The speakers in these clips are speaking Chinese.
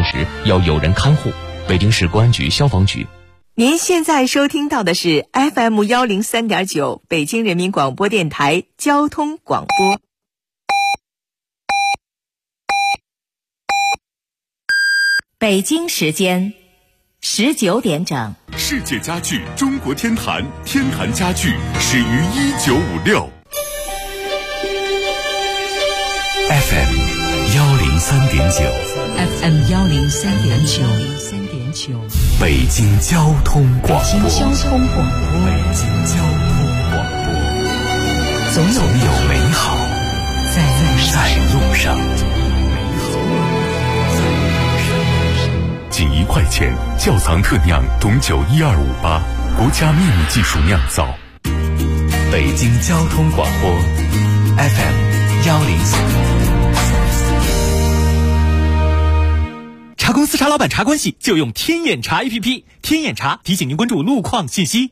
时要有人看护。北京市公安局消防局。 您现在收听到的是 FM103.9 北京人民广播电台交通广播。北京时间19点整。 世界家具中国天坛，天坛家具始于1956。FM 103.9 FM 103.9 北京交通广播。 北京交通广播。 北京交通广播。 总有美好在路上。仅1块钱，窖藏特酿董酒12588，国家秘密技术酿造。北京交通广播 FM 103。 茶公司茶老板茶关系就用天眼查 APP， 天眼查提醒您关注路况信息。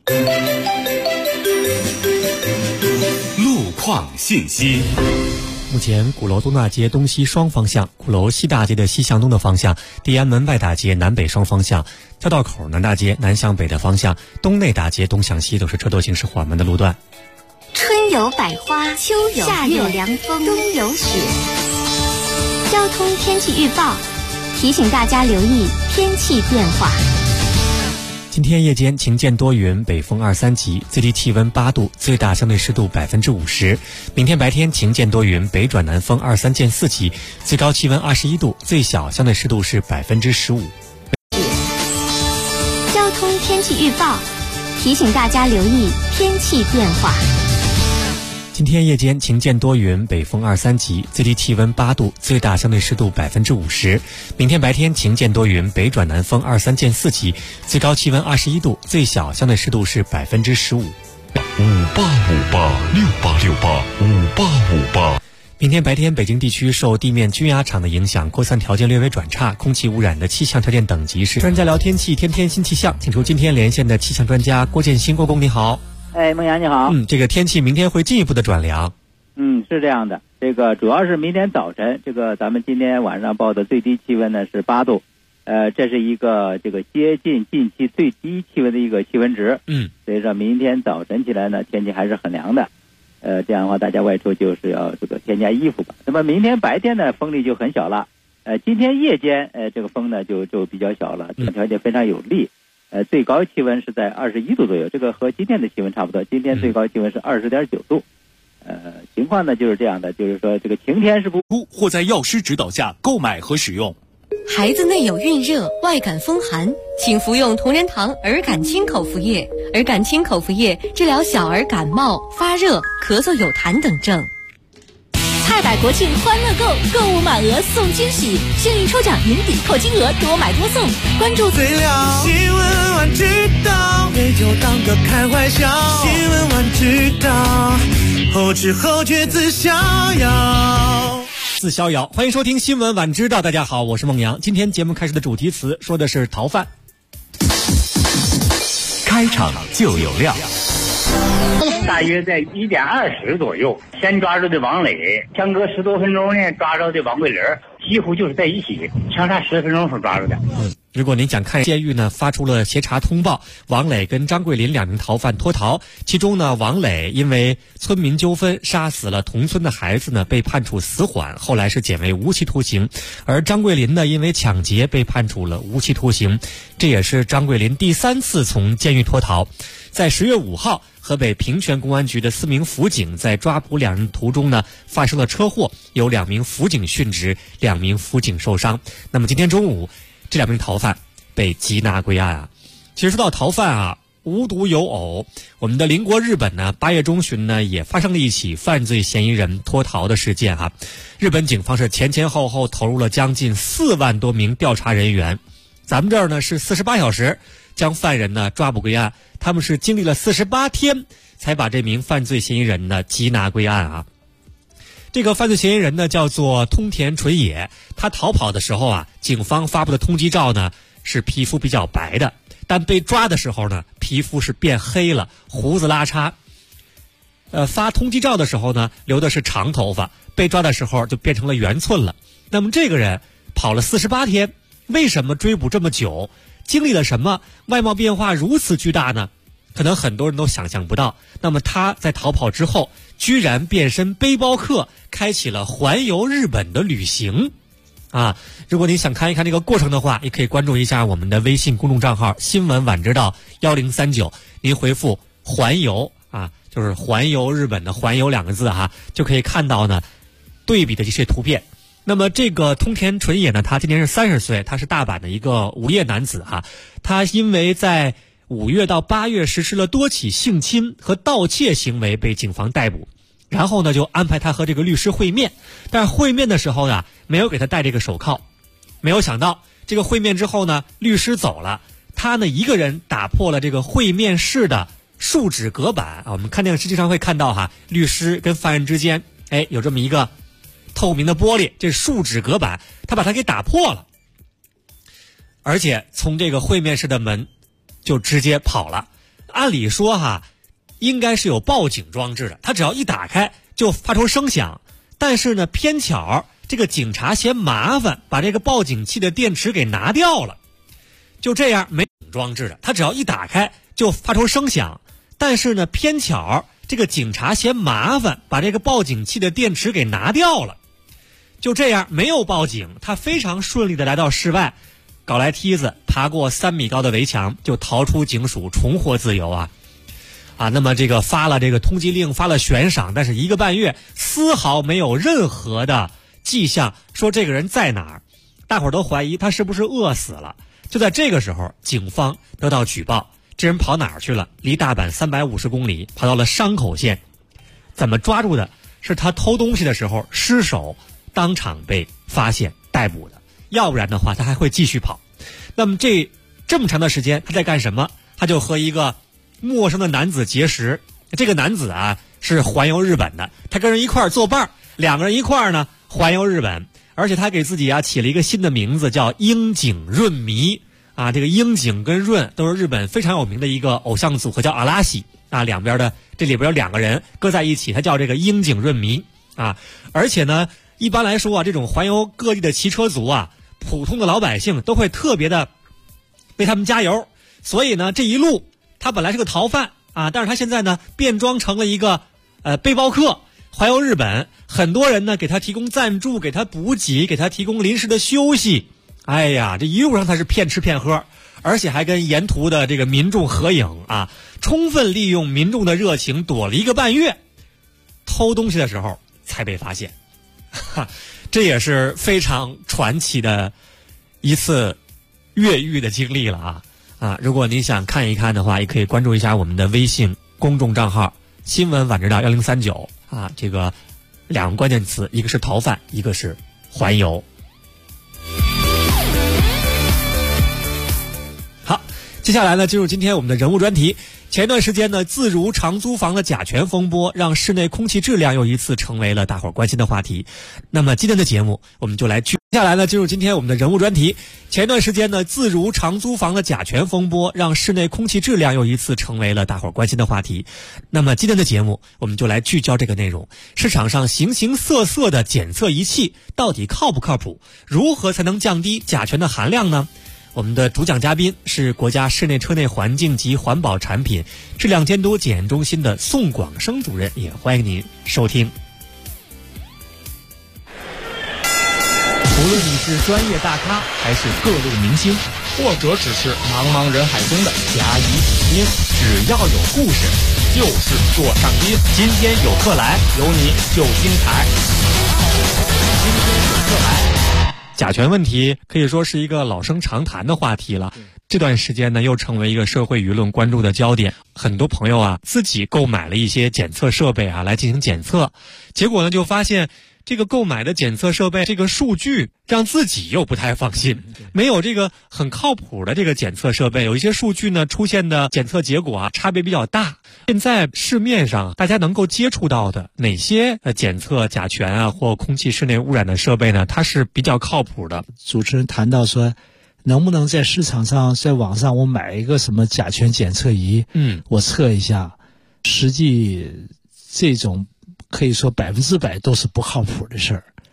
路况信息。 目前鼓楼东大街东西双方向、鼓楼西大街的西向东的方向、地安门外大街南北双方向、交道口南大街南向北的方向、东内大街东向西都是车多行驶缓慢的路段。 春有百花，秋有夏有凉风，冬有雪。交通天气预报提醒大家留意天气变化。 今天夜间晴间多云，北风2、3级，最低气温8度，最大相对湿度50%。明天白天晴间多云，北转南风2、3见4级，最高气温21度，最小相对湿度是15%。 交通天气预报提醒大家留意天气变化。 今天夜间晴间多云，北风2、3级，最低气温8度，最大相对湿度50%。明天白天晴间多云，北转南风2、3见4级，最高气温21度，最小相对湿度是15%。 585868685858。 明天白天北京地区受地面均压场的影响，扩散条件略微转差，空气污染的气象条件等级是。专家聊天气，天天新气象，请出今天连线的气象专家郭建新。郭工你好。 孟阳你好。 这个天气明天会进一步的转凉。 是这样的，这个主要是明天早晨，这个咱们今天晚上报的最低气温呢是8度，这是一个这个接近近期最低气温的一个气温值。所以说明天早晨起来呢，天气还是很凉的。这样的话大家外出就是要这个添加衣服吧。那么明天白天呢风力就很小了，今天夜间这个风呢就比较小了，条件非常有利。最高气温是在21度左右，这个和今天的气温差不多。今天最高气温是20.9度。情况呢就是这样的，就是说这个晴天是不或在药师指导下购买和使用。 孩子内有孕热、外感风寒，请服用同仁堂儿感清口服液。儿感清口服液治疗小儿感冒、发热、咳嗽有痰等症。 菜百国庆欢乐购，购物满额送惊喜，幸运抽奖年底扣金额，多买多送。关注最了新闻晚知道，给就当个开怀笑。新闻晚知道，后知后觉自逍遥。 自逍遥，欢迎收听新闻晚知道。大家好，我是孟阳。今天节目开始的主题词说的是逃犯。 开场就有料。 大约在1点20左右，先抓住的王磊，相隔10多分钟呢，抓着的王桂林，几乎就是在一起，相差10分钟所抓住的。 如果您想看，监狱呢发出了协查通报，王磊跟张桂林2名逃犯脱逃，其中呢王磊因为村民纠纷杀死了同村的孩子呢，被判处死缓，后来是减为无期徒刑，而张桂林呢因为抢劫被判处了无期徒刑，这也是张桂林第3次从监狱脱逃。在10月5号，河北平泉公安局的4名辅警在抓捕2人途中呢发生了车祸，有2名辅警殉职，2名辅警受伤。那么今天中午，这2名逃犯被缉拿归案啊。其实说到逃犯啊，无独有偶，我们的邻国日本呢8月中旬呢也发生了一起犯罪嫌疑人脱逃的事件哈。日本警方是前后后投入了将近4万多名调查人员，咱们这儿呢是48小时将犯人呢抓捕归案，他们是经历了48天才把这名犯罪嫌疑人呢缉拿归案啊。这个犯罪嫌疑人呢叫做通田纯也，他逃跑的时候啊，警方发布的通缉照呢是皮肤比较白的，但被抓的时候呢皮肤是变黑了，胡子拉碴。发通缉照的时候呢留的是长头发，被抓的时候就变成了圆寸了。那么这个人跑了48天， 为什么追捕这么久？经历了什么？外貌变化如此巨大呢？可能很多人都想象不到。那么他在逃跑之后，居然变身背包客，开启了环游日本的旅行。如果您想看一看这个过程的话，也可以关注一下我们的微信公众账号新闻晚知道1039，您回复环游就是环游日本的环游2个字就可以看到呢对比的这些图片。那么这个通田纯也呢，他今年是30岁，他是大阪的一个无业男子他因为在5月到8月实施了多起性侵和盗窃行为被警方逮捕，然后呢就安排他和这个律师会面，但是会面的时候呢没有给他戴这个手铐。没有想到这个会面之后呢，律师走了，他呢一个人打破了这个会面室的树脂隔板我们看电视经常会看到律师跟犯人之间有这么一个透明的玻璃，这树脂隔板他把它给打破了，而且从这个会面室的门就直接跑了。按理说应该是有报警装置的，他只要一打开就发出声响，但是呢偏巧这个警察嫌麻烦，把这个报警器的电池给拿掉了。就这样没装置的，他只要一打开就发出声响，但是呢偏巧这个警察嫌麻烦，把这个报警器的电池给拿掉了。就这样没有报警，他非常顺利的来到室外，搞来梯子爬过3米高的围墙，就逃出警署，重获自由那么这个发了这个通缉令，发了悬赏，但是1个半月丝毫没有任何的迹象说这个人在哪儿，大伙儿都怀疑他是不是饿死了。就在这个时候，警方得到举报，这人跑哪儿去了？离大阪350公里，跑到了山口县。怎么抓住的？是他偷东西的时候失手，当场被发现逮捕的，要不然的话他还会继续跑。那么这么长的时间他在干什么？他就和一个陌生的男子结识，这个男子是环游日本的，他跟人一块儿作伴，2个人一块儿呢环游日本，而且他给自己起了一个新的名字，叫樱井润弥这个樱井跟润都是日本非常有名的一个偶像组合，叫阿拉西两边的这里边有2个人搁在一起，他叫这个樱井润弥而且呢一般来说这种环游各地的骑车族普通的老百姓都会特别的为他们加油，所以呢这一路他本来是个逃犯但是他现在呢变装成了一个背包客，环游日本，很多人呢给他提供赞助，给他补给，给他提供临时的休息。这一路上他是骗吃骗喝，而且还跟沿途的这个民众合影充分利用民众的热情，躲了1个半月，偷东西的时候才被发现。这也是非常传奇的一次越狱的经历了如果您想看一看的话，也可以关注一下我们的微信公众账号新闻晚知道1039这个2个关键词，一个是逃犯，一个是环游。好，接下来呢进入今天我们的人物专题。前段时间呢，自如长租房的甲醛风波让室内空气质量又一次成为了大伙儿关心的话题。那么今天的节目我们就来接下来呢进入今天我们的人物专题。前段时间呢，自如长租房的甲醛风波让室内空气质量又一次成为了大伙儿关心的话题。那么今天的节目我们就来聚焦这个内容。市场上形形色色的检测仪器到底靠不靠谱？如何才能降低甲醛的含量呢？我们的主讲嘉宾是国家室内车内环境及环保产品质量监督检验中心的宋广生主任，也欢迎您收听。 无论你是专业大咖还是各路明星，或者只是茫茫人海中的甲乙丙丁，只要有故事就是座上宾。今天有客来，有你就精彩。今天有客来。 甲醛问题可以说是一个老生常谈的话题了，这段时间呢又成为一个社会舆论关注的焦点。很多朋友自己购买了一些检测设备来进行检测，结果呢就发现这个购买的检测设备这个数据让自己又不太放心，没有这个很靠谱的这个检测设备，有一些数据呢出现的检测结果差别比较大。现在市面上大家能够接触到的哪些检测甲醛或空气室内污染的设备呢？它是比较靠谱的。 主持人谈到说，能不能在市场上在网上我买一个什么甲醛检测仪，我测一下，实际这种可以说100%都是不靠谱的事儿。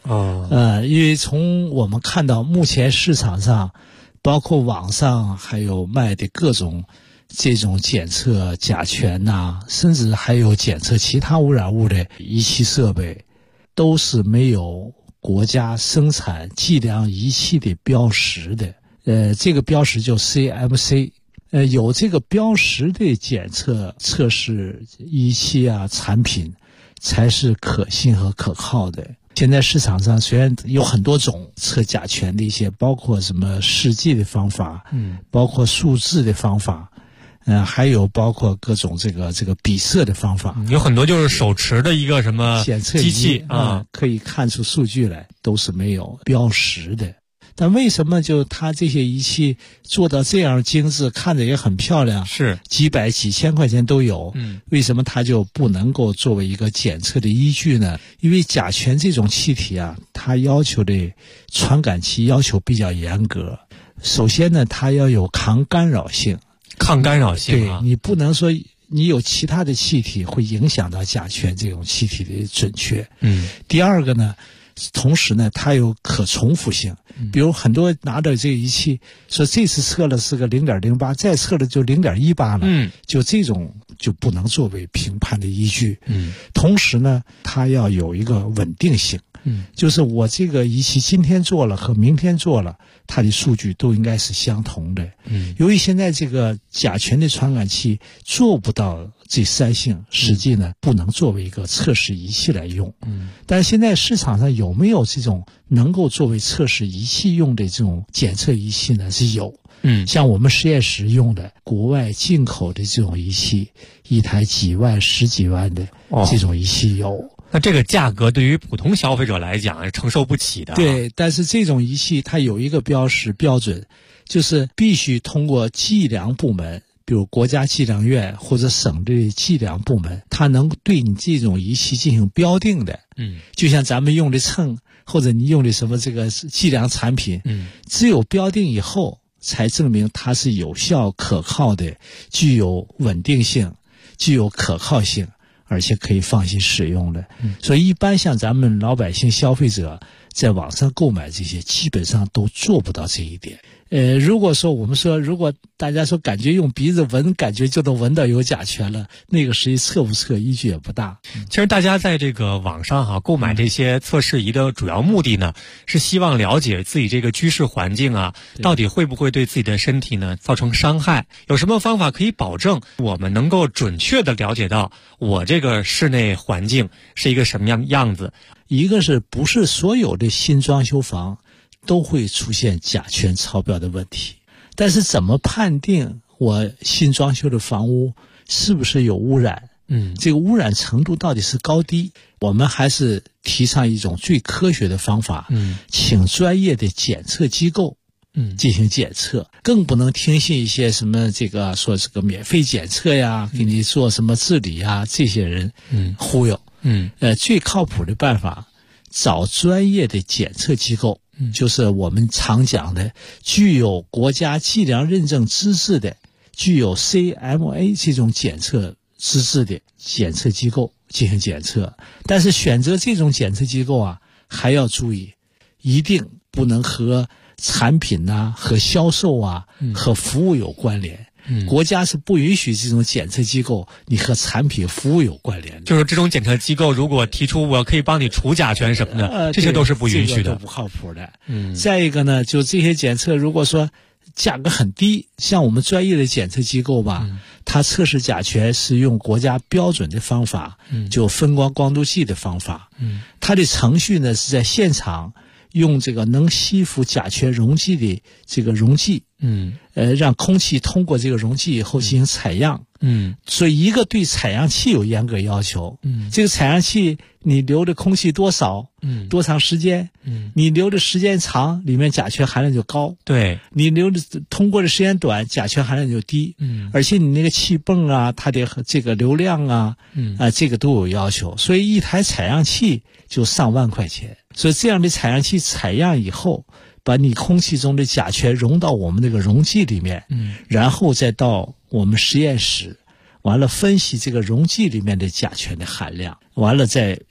因为从我们看到目前市场上，包括网上还有卖的各种这种检测甲醛甚至还有检测其他污染物的仪器设备，都是没有国家生产计量仪器的标识的。这个标识叫 CMC。有这个标识的检测测试仪器产品才是可信和可靠的。现在市场上虽然有很多种测甲醛的一些，包括什么试剂的方法，包括数字的方法，还有包括各种这个比色的方法， 有很多就是手持的一个什么检测机器可以看出数据来，都是没有标识的。但为什么就它这些仪器做到这样精致，看着也很漂亮， 是几百几千块钱都有，为什么它就不能够作为一个检测的依据呢？因为甲醛这种气体它要求的传感器要求比较严格。首先呢，它要有抗干扰性，对，你不能说你有其他的气体会影响到甲醛这种气体的准确。第二个呢，同时呢，它有可重复性。比如很多拿到这个仪器说这次测了是个 0.08， 再测了就 0.18 了，就这种就不能作为评判的依据。同时呢，它要有一个稳定性。就是我这个仪器今天做了和明天做了，它的数据都应该是相同的。由于现在这个甲醛的传感器做不到这三性，实际呢不能作为一个测试仪器来用。但是现在市场上有没有这种能够作为测试仪器用的这种检测仪器呢？是有。像我们实验室用的国外进口的这种仪器，一台几万十几万的这种仪器有。 那这个价格对于普通消费者来讲是承受不起的。 对，但是这种仪器它有一个标识标准，就是必须通过计量部门，比如国家计量院或者省的计量部门，它能对你这种仪器进行标定的。就像咱们用的秤或者你用的什么这个计量产品，只有标定以后才证明它是有效可靠的，具有稳定性，具有可靠性，而且可以放心使用的。所以一般像咱们老百姓消费者在网上购买这些，基本上都做不到这一点。如果说我们说，如果大家说感觉用鼻子闻，感觉就能闻到有甲醛了，那个实际测不测依据也不大。 其实大家在这个网上购买这些测试仪的主要目的呢，是希望了解自己这个居室环境到底会不会对自己的身体呢造成伤害，有什么方法可以保证我们能够准确的了解到我这个室内环境是一个什么样子。 一个是不是所有的新装修房都会出现甲醛超标的问题，但是怎么判定我新装修的房屋是不是有污染？这个污染程度到底是高低？我们还是提倡一种最科学的方法，请专业的检测机构进行检测，更不能听信一些什么说这个免费检测呀，给你做什么治理呀，这些人忽悠。最靠谱的办法，找专业的检测机构，就是我们常讲的具有国家计量认证资质的，具有 CMA 这种检测资质的检测机构进行检测。但是选择这种检测机构还要注意，一定不能和产品和销售和服务有关联。国家是不允许这种检测机构你和产品服务有关联的。 就是这种检测机构如果提出我可以帮你除甲醛什么的，这些都是不允许的， 这个都不靠谱的。再一个呢，就这些检测如果说价格很低，像我们专业的检测机构它测试甲醛是用国家标准的方法，就分光光度计的方法。它的程序呢是在现场用这个能吸附甲醛溶剂的这个溶剂，让空气通过这个溶剂以后进行采样。所以一个对采样器有严格要求。这个采样器你留的空气多少，多长时间，你留的时间长，里面甲醛含量就高。 对， 你留的通过的时间短，甲醛含量就低。而且你那个气泵它的这个流量这个都有要求。所以一台采样器就上万块钱。所以这样的采样器采样以后，把你空气中的甲醛溶到我们这个溶剂里面，然后再到我们实验室，完了分析这个溶剂里面的甲醛的含量，完了再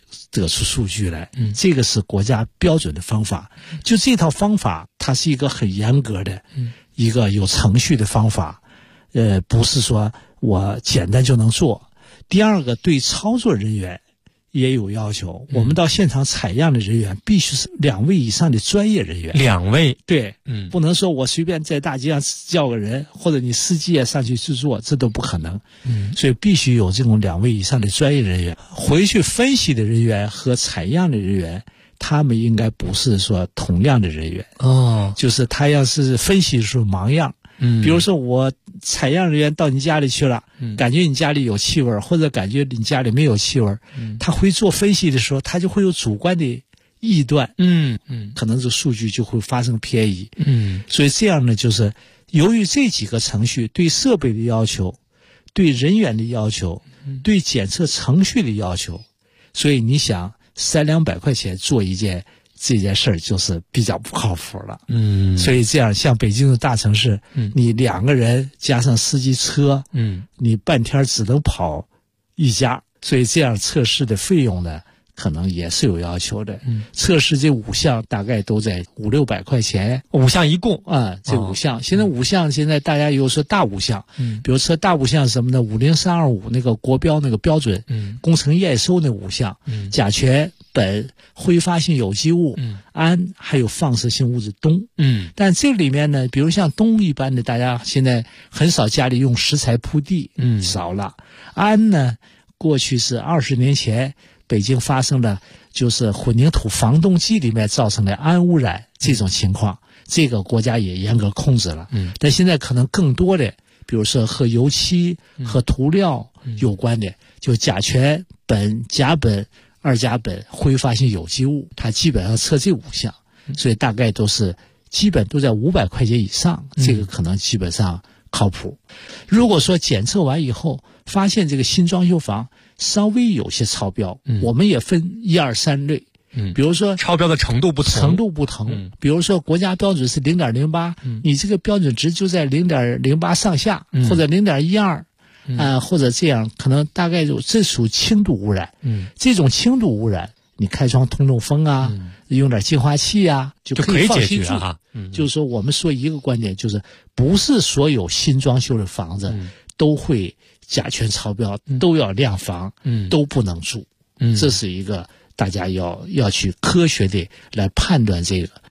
得出数据来。这个是国家标准的方法。就这套方法，它是一个很严格的，一个有程序的方法。不是说我简单就能做。第二个，对操作人员也有要求。我们到现场采样的人员必须是2位以上的专业人员。 2位， 对，不能说我随便在大街上叫个人，或者你司机也上去去做，这都不可能。所以必须有这种2位以上的专业人员。回去分析的人员和采样的人员，他们应该不是说同样的人员。就是他要是分析的时候盲样。比如说我采样人员到你家里去了，感觉你家里有气味，或者感觉你家里没有气味，他会做分析的时候，他就会有主观的臆断，可能这数据就会发生偏移。所以这样呢，就是由于这几个程序对设备的要求、对人员的要求、对检测程序的要求，所以你想300-200块钱做这件事儿就是比较不靠谱了。所以这样像北京的大城市，你2个人加上司机车，你半天只能跑1家，所以这样测试的费用呢，可能也是有要求的。测试这5项大概都在500-600块钱 ，5项一共这5项。现在5项，现在大家有说大5项，比如说大5项什么呢？50325那个国标那个标准，工程验收那5项，甲醛、苯、挥发性有机物、氨，还有放射性物质氡。但这里面呢，比如像氡一般的，大家现在很少家里用石材铺地，少了。氨呢，过去是20年前北京发生了就是混凝土防冻剂里面造成的氨污染这种情况，这个国家也严格控制了。但现在可能更多的，比如说和油漆和涂料有关的，就甲醛、苯、甲苯、2甲苯、挥发性有机物，它基本上测这5项，所以大概基本都在500块钱以上，这个可能基本上靠谱。如果说检测完以后发现这个新装修房稍微有些超标，我们也分1、2、3类。比如说超标的程度不同， 比如说国家标准是0.08，你这个标准值就在0.08上下，或者0.12。或者这样，可能大概这属轻度污染。这种轻度污染，你开窗通通风啊，用点净化器啊，就可以解决哈。就是说，我们说一个观点，就是不是所有新装修的房子都会甲醛超标，都要晾房，都不能住。这是一个大家要去科学的来判断这个。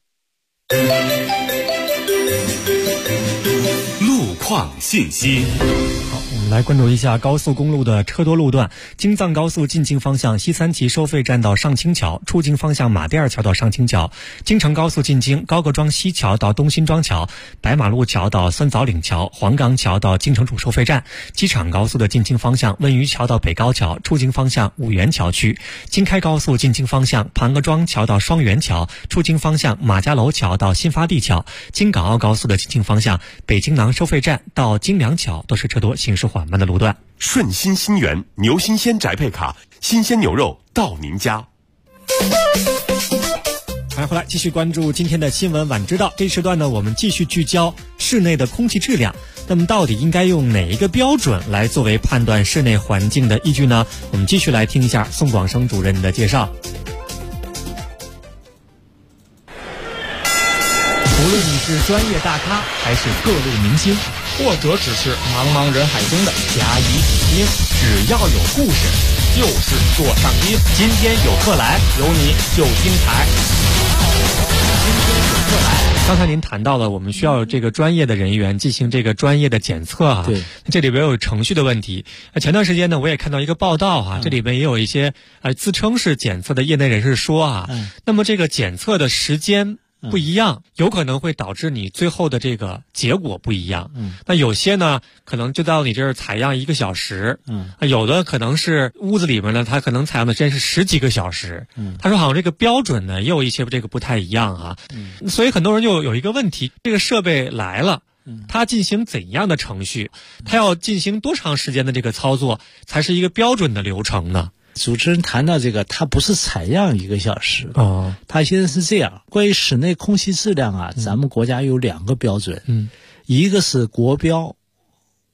路况信息。 来关注一下高速公路的车多路段。京藏高速进京方向西三旗收费站到上清桥，出京方向马甸二桥到上清桥，京承高速进京高各庄西桥到东辛庄桥，白马路桥到酸枣岭桥，黄岗桥到京承楚收费站。机场高速的进京方向温榆桥到北高桥，出京方向五原桥区。京开高速进京方向盘各庄桥到双元桥，出京方向马家楼桥到新发地桥。京港澳高速的进京方向北京囊收费站到京梁桥都是车多行驶缓慢的路段。 顺心新源牛新鲜宅配卡，新鲜牛肉到您家。 欢迎回来，继续关注今天的新闻晚知道。这时段呢，我们继续聚焦室内的空气质量。那么到底应该用哪一个标准来作为判断室内环境的依据呢？我们继续来听一下宋广生主任的介绍。 无论你是专业大咖还是各路明星，或者只是茫茫人海中的甲乙丙丁，只要有故事就是座上宾。今天有客来，有你就精彩。今天有客来。 刚才您谈到了我们需要这个专业的人员进行这个专业的检测啊， 对， 这里边有程序的问题。前段时间呢，我也看到一个报道啊，这里边也有一些自称是检测的业内人士说啊，那么这个检测的时间不一样，有可能会导致你最后的这个结果不一样。那有些呢，可能就到你这儿采样1个小时。有的可能是屋子里面呢，它可能采样的时间是10几个小时。他说好像这个标准呢，也有一些这个不太一样啊。所以很多人就有一个问题，这个设备来了，它进行怎样的程序？它要进行多长时间的这个操作，才是一个标准的流程呢？ 主持人谈到这个，它不是采样1个小时哦，它现在是这样。关于室内空气质量啊，咱们国家有2个标准，一个是国标，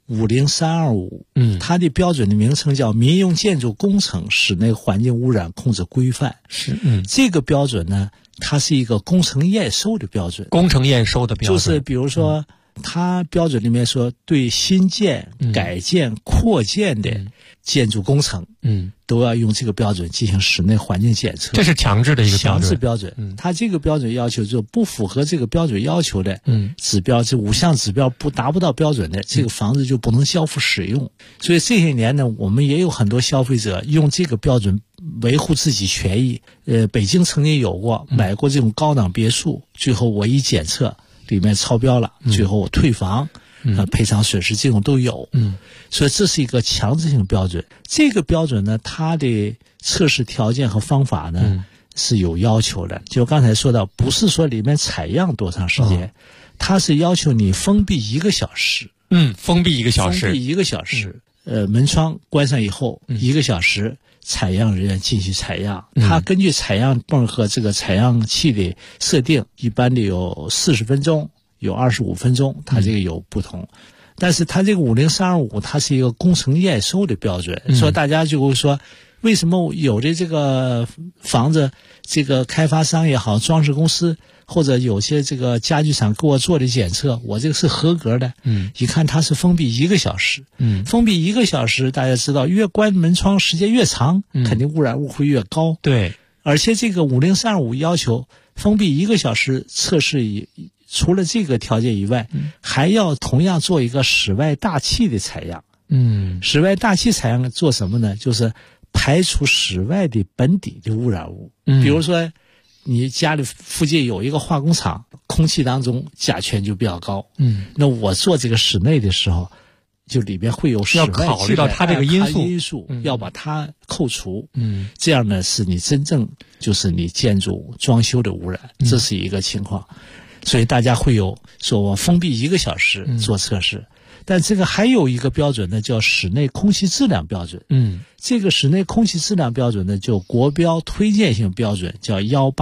50325，它的标准的名称叫《民用建筑工程室内环境污染控制规范》。这个标准呢，它是一个工程验收的标准。 工程验收的标准就是比如说，它标准里面说，对新建、改建、扩建的建筑工程，都要用这个标准进行室内环境检测。 这是强制的一个标准。 强制标准。它这个标准要求就不符合这个标准要求的，指标这5项指标达不到标准的，这个房子就不能交付使用。所以这些年呢，我们也有很多消费者用这个标准维护自己权益。北京曾经有过买过这种高档别墅，最后我一检测里面超标了，最后我退房。赔偿损失这种都有。所以这是一个强制性标准。这个标准呢，它的测试条件和方法呢，是有要求的。就刚才说到，不是说里面采样多长时间，它是要求你封闭1个小时。 封闭1个小时。 封闭1个小时。门窗关上以后，1个小时，采样人员进去采样。它根据采样泵和这个采样器的设定，一般的有40分钟。有25分钟，它这个有不同。但是它这个50325，它是一个工程验收的标准。所以大家就会说，为什么有的这个房子，这个开发商也好，装饰公司或者有些这个家具厂给我做的检测，我这个是合格的。一看它是封闭1个小时。封闭1个小时，大家知道，越关门窗时间越长，肯定污染物会越高。 对。 而且这个50325要求封闭1个小时测试除了这个条件以外，还要同样做一个室外大气的采样。室外大气采样做什么呢？就是排除室外的本底的污染物。比如说，你家里附近有一个化工厂，空气当中甲醛就比较高。那我做这个室内的时候，就里边会有室外要考虑到它这个因素， 要把它扣除。这样呢，是你真正就是你建筑装修的污染，这是一个情况。所以大家会有说我封闭1个小时做测试。但这个还有一个标准呢，叫室内空气质量标准。这个室内空气质量标准呢，就国标推荐性标准，叫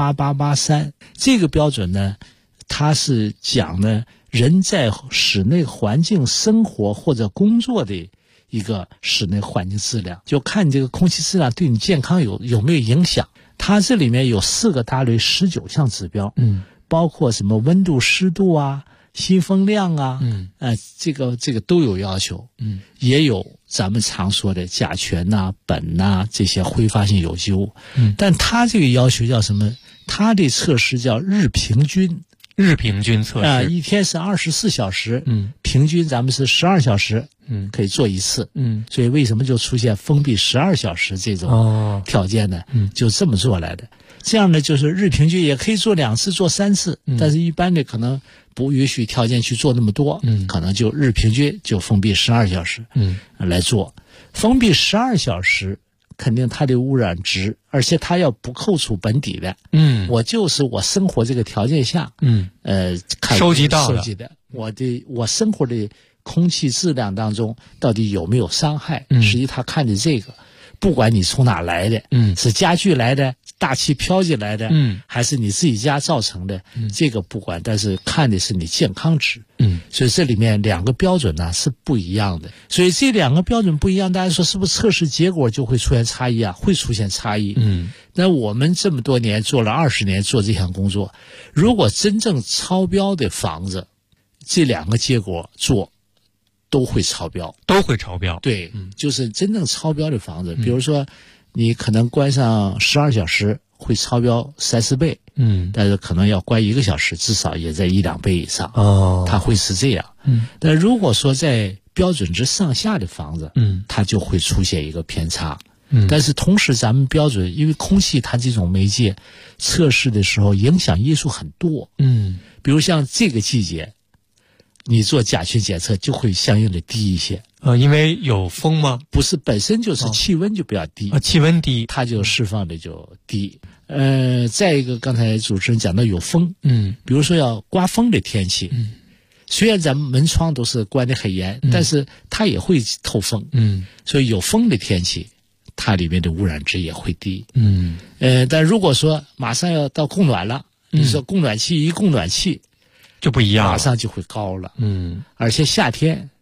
18883。这个标准呢，它是讲呢人在室内环境生活或者工作的一个室内环境质量，就看你这个空气质量对你健康有没有影响。它这里面有4个大类19项指标。包括什么温度、湿度啊、新风量啊，这个都有要求。也有咱们常说的甲醛呐、苯呐这些挥发性有机物。但它这个要求叫什么？它的测试叫日平均。 日平均测试一天是24小时，平均咱们是12小时，可以做一次。所以为什么就出现封闭12小时这种条件呢？就这么做来的。这样呢，就是日平均也可以做2次、做3次，但是一般的可能不允许条件去做那么多，可能就日平均就封闭12小时，来做。封闭12小时，肯定它的污染值，而且它要不扣除本底的。我就是我生活这个条件下， 收集的， 我生活的空气质量当中到底有没有伤害？实际他看的这个。不管你从哪来的，是家具来的，大气飘进来的，还是你自己家造成的，这个不管，但是看的是你健康值。所以这里面2个标准呢是不一样的。所以这2个标准不一样，大家说是不是测试结果就会出现差异啊？会出现差异。那我们这么多年做了20年做这项工作，如果真正超标的房子，这2个结果做。都会超标。对，就是真正超标的房子，比如说你可能关上12小时会超标3-4倍，但是可能要关1个小时，至少也在1-2倍以上。它会是这样。但如果说在标准值上下的房子，它就会出现一个偏差。但是同时咱们标准，因为空气它这种媒介测试的时候影响因素很多。比如像这个季节。你做甲醛检测就会相应的低一些。 因为有风吗？ 不是，本身就是气温就比较低。 气温低， 它就释放的就低。再一个，刚才主持人讲到有风，比如说要刮风的天气，虽然咱们门窗都是关得很严，但是它也会透风，所以有风的天气，它里面的污染值也会低。但如果说马上要到供暖了，你说供暖气就不一样，马上就会高了。而且夏天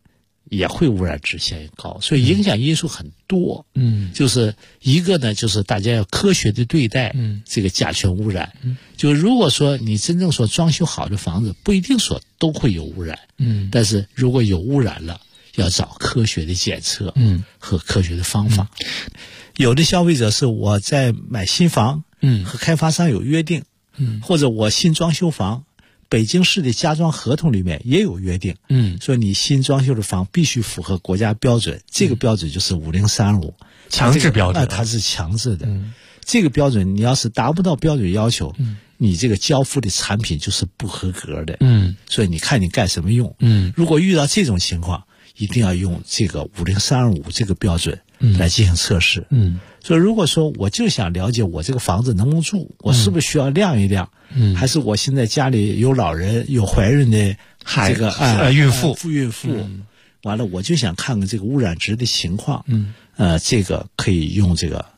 也会污染值相应高，所以影响因素很多。就是一个呢，就是大家要科学的对待这个甲醛污染。就如果说你真正说装修好的房子，不一定说都会有污染。但是如果有污染了，要找科学的检测和科学的方法。有的消费者是我在买新房，和开发商有约定，或者我新装修房。北京市的家装合同里面也有约定，说你新装修的房必须符合国家标准，这个标准就是5035 强制标准， 它是强制的。这个标准你要是达不到标准要求，你这个交付的产品就是不合格的。所以你看你干什么用？如果遇到这种情况，一定要用这个50325这个标准来进行测试。所以如果说我就想了解我这个房子能不能住，我是不是需要晾一晾，还是我现在家里有老人有怀孕的这个孕妇， 完了我就想看看这个污染值的情况。这个可以用这个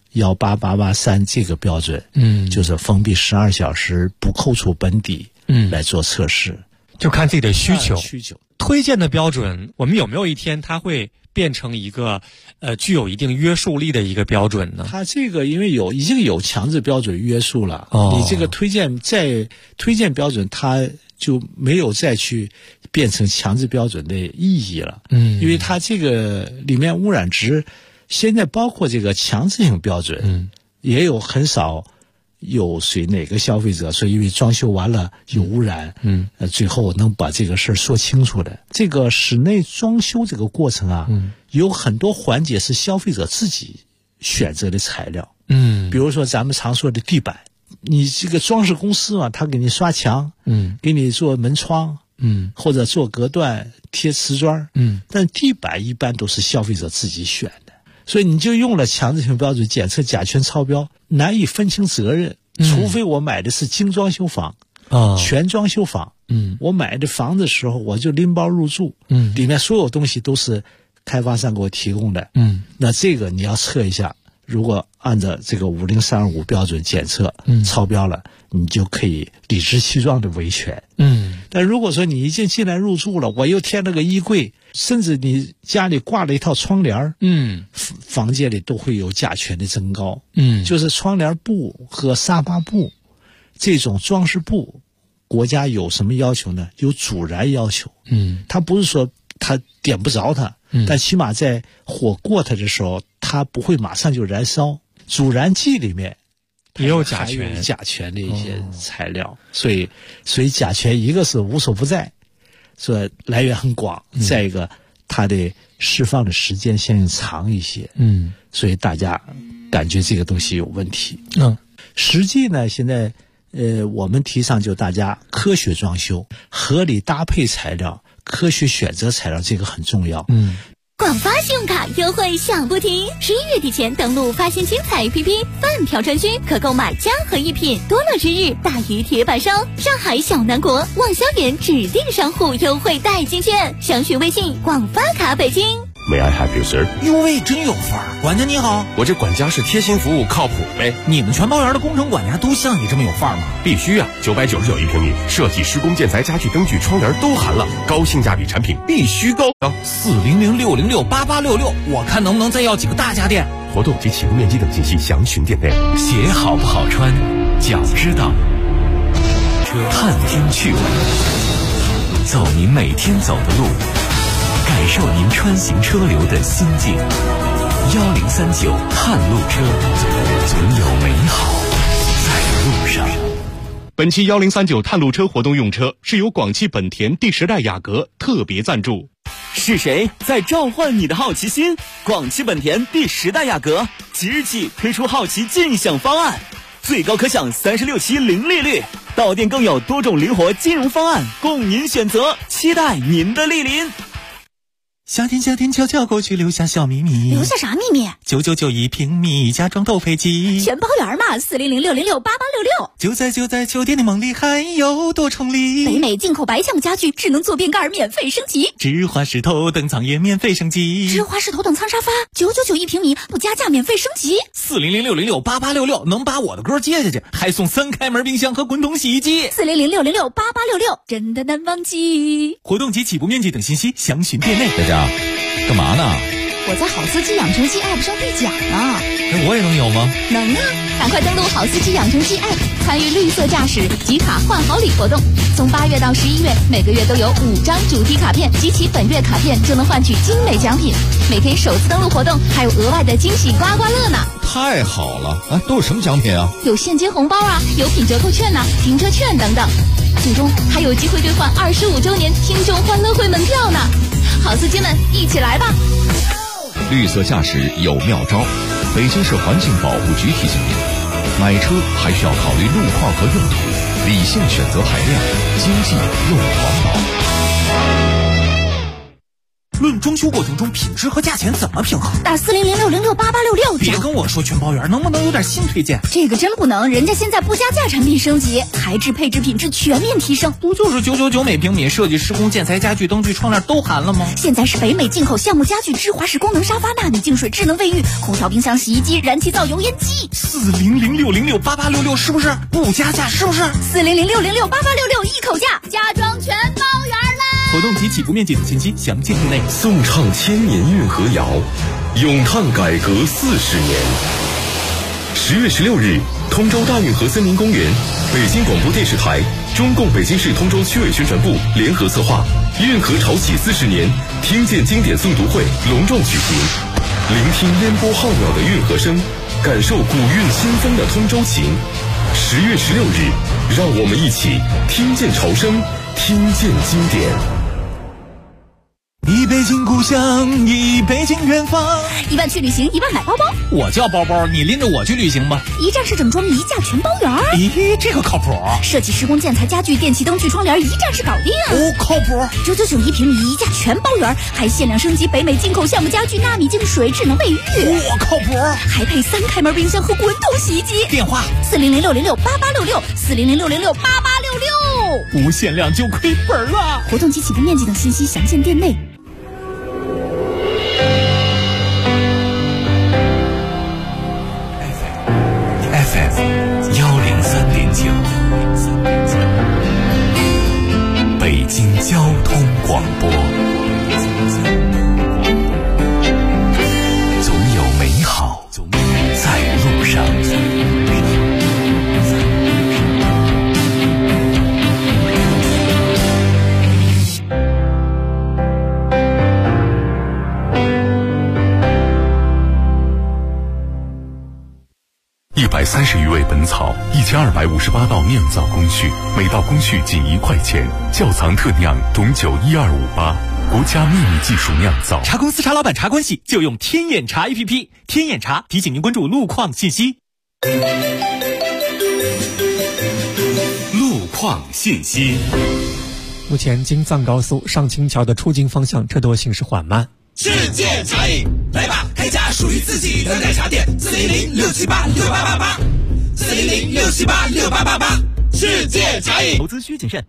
18883这个标准，就是封闭12小时不扣除本底来做测试， 就看自己的需求。推荐的标准，我们有没有一天它会变成一个具有一定约束力的一个标准呢？ 它这个因为已经有强制标准约束了，你这个推荐标准，它就没有再去变成强制标准的意义了。因为它这个里面污染值现在包括这个强制性标准，也有很少有谁哪个消费者说因为装修完了有污染，最后能把这个事儿说清楚的。这个室内装修这个过程啊，有很多环节是消费者自己选择的材料。比如说咱们常说的地板，你这个装饰公司嘛，他给你刷墙，给你做门窗，或者做隔断贴瓷砖，但地板一般都是消费者自己选的。所以你就用了强制性标准检测甲醛超标，难以分清责任。除非我买的是精装修房，全装修房，我买的房子的时候我就拎包入住，里面所有东西都是开发商给我提供的，那这个你要测一下，如果按照这个50325标准检测超标了，你就可以理直气壮的维权。但如果说你已经进来入住了，我又添了个衣柜，甚至你家里挂了一套窗帘，房间里都会有甲醛的增高。就是窗帘布和沙发布这种装饰布，国家有什么要求呢？有阻燃要求。它不是说它点不着它，但起码在火过它的时候，它不会马上就燃烧。阻燃剂里面也有甲醛的一些材料，所以甲醛一个是无所不在，说来源很广，再一个它的释放的时间相应长一些，所以大家感觉这个东西有问题。实际呢，现在我们提倡就大家科学装修，合理搭配材料，科学选择材料，这个很重要。 广发信用卡优惠响不停，11月底前登录发现精彩 APP 饭票专区，可购买家和一品，多乐之日大鱼铁板烧，上海小南国望萧园指定商户优惠代金券，详询微信广发卡北京。 May I help you, sir？ 哟喂，真有范儿！管家你好， 我这管家是贴心服务，靠谱呗。 你们全包园的工程管家都像你这么有范儿吗？ 必须啊！999一平米，设计、施工、建材、家具、灯具、窗帘都含了，高性价比产品必须高。 400-606-8866，我看能不能再要几个大家电。 活动及启动面积等信息详询店内。 鞋好不好穿，脚知道。探听趣味，走您每天走的路。感受您穿行车流的心境，1039探路车，总有美好在路上。 本期1039探路车活动用车是由广汽本田第10代雅阁特别赞助。 是谁在召唤你的好奇心？广汽本田第10代雅阁即日起推出好奇尽享方案，最高可享36期零利率，到店更有多种灵活金融方案供您选择，期待您的莅临。 夏天悄悄过去，留下小秘密。 留下啥秘密 ？999一平米，家装斗飞机， 全包圆嘛！400-606-8866。 就在酒店的梦里，还有多重礼。 北美进口白橡家具，智能坐便盖免费升级， 智华石头等舱也免费升级， 智华石头等舱沙发999一平米，不加价免费升级。 400-606-8866能把我的歌接下去，还送3开门冰箱和滚筒洗衣机。 400-606-8866真的难忘记。 活动及起步面积等信息详询店内。 大家呀，干嘛呢？ 我在好司机养成记 App 上兑奖呢。 我也能有吗？ 能啊！赶快登录好司机养成记 App， 参与绿色驾驶集卡换好礼活动。从8月到11月，每个月都有5张主题卡片，集齐本月卡片就能换取精美奖品。每天首次登录活动还有额外的惊喜刮刮乐呢！ 太好了啊！都有什么奖品啊？ 有现金红包啊，有品折扣券啊，停车券等等。最终还有机会兑换25周年听众欢乐会门票呢！好司机们，一起来吧！ 绿色驾驶有妙招，北京市环境保护局提醒您：买车还需要考虑路况和用途，理性选择排量，经济又环保。 论装修过程中品质和价钱怎么平衡？ 打4006068866。 别跟我说全包圆，能不能有点新推荐？ 这个真不能，人家现在不加价产品升级，材质配置品质全面提升。 不就是999每平米，设计施工建材家具灯具窗帘都含了吗？ 现在是北美进口项目家具、芝华士功能沙发、纳米净水、智能卫浴、空调、冰箱、洗衣机、燃气灶、油烟机。 4006068866是不是？不加价是不是 ？4006068866一口价，家装全包圆啦！ 活动及起步面积等信息详见入内。 颂唱千年运河谣，咏叹改革40年。10月16日，通州大运河森林公园，北京广播电视台、中共北京市通州区委宣传部联合策划运河潮起40年听见经典诵读会隆重举行，聆听烟波浩渺的运河声，感受古韵新风的通州情。10月16日，让我们一起听见潮声，听见经典。 一北京故乡，一北京远方。 1万去旅行，1万买包包。 我叫包包，你拎着我去旅行吧。 一站式整装，一价全包圆。 咦，这个靠谱。 设计施工建材家具电器灯具窗帘一站式搞定。 哦，靠谱。 999一平米，一价全包圆，还限量升级北美进口项目家具、纳米净水、智能卫浴。 我靠谱。 还配3开门冰箱和滚筒洗衣机。 电话 4006068866，4006068866。 无限量就亏本了。 活动及起步面积等信息详见店内。 FM 103.9，北京交通广播，总有美好在路上。130余味本草，1258道酿造工序，每道工序仅1块钱。窖藏特酿董酒12588，国家秘密技术酿造。 茶公司茶老板茶关系就用天眼茶 APP， 天眼茶提醒您关注路况信息。 路况信息。 目前京藏高速上清桥的出京方向车多，行驶缓慢。 世界茶饮，来吧，开家属于自己的奶茶店，400-678-6888，400-678-6888，世界茶饮。 投资需谨慎。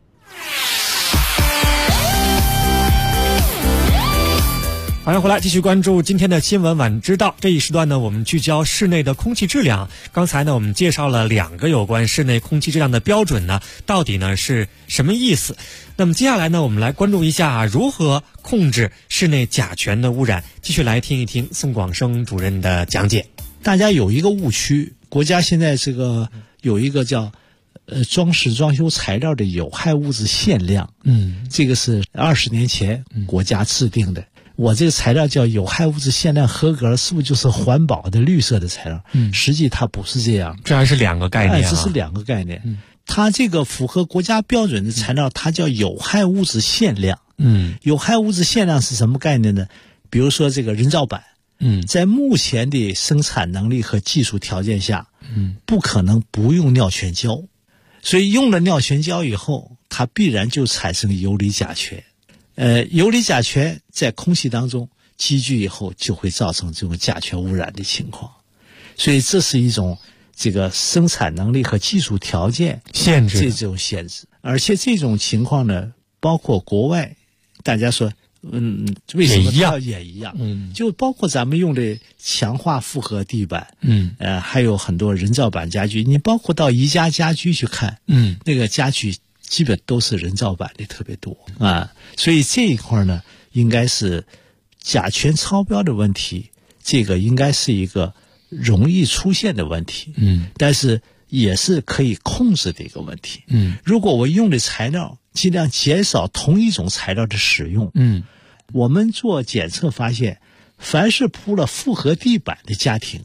欢迎回来，继续关注今天的新闻晚知道。这一时段呢，我们聚焦室内的空气质量。刚才呢，我们介绍了2个有关室内空气质量的标准呢，到底呢是什么意思？那么接下来呢，我们来关注一下如何控制室内甲醛的污染。继续来听一听宋广生主任的讲解。 大家有一个误区，国家现在这个有一个叫装饰装修材料的有害物质限量，这个是20年前国家制定的。我这个材料叫有害物质限量合格，是不是就是环保的绿色的材料？实际它不是这样， 这还是2个概念。 这是2个概念。它这个符合国家标准的材料，它叫有害物质限量。有害物质限量是什么概念呢？比如说这个人造板，在目前的生产能力和技术条件下，不可能不用尿醛胶，所以用了尿醛胶以后，它必然就产生游离甲醛。游离甲醛在空气当中积聚以后，就会造成这种甲醛污染的情况。所以这是一种这个生产能力和技术条件限制， 这种限制。而且这种情况呢，包括国外，大家说，为什么也一样？就包括咱们用的强化复合地板，还有很多人造板家具。你包括到宜家家居去看，那个家具基本都是人造板的特别多啊。所以这一块呢，应该是甲醛超标的问题，这个应该是一个容易出现的问题，但是也是可以控制的一个问题，如果我用的材料尽量减少同一种材料的使用，我们做检测发现，凡是铺了复合地板的家庭，